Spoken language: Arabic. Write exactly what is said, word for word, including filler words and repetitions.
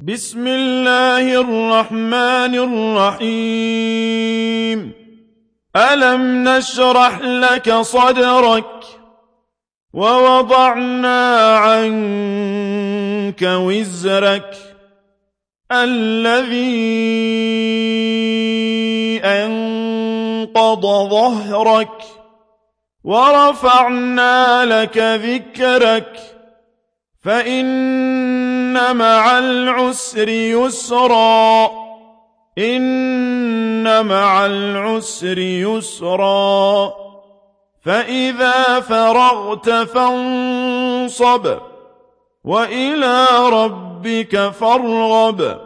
بسم الله الرحمن الرحيم ألم نشرح لك صدرك ووضعنا عنك وزرك الذي أنقض ظهرك ورفعنا لك ذكرك فإن مع العسر يسرا إن مع العسر يسرا فإذا فرغت فانصب وإلى ربك فارغب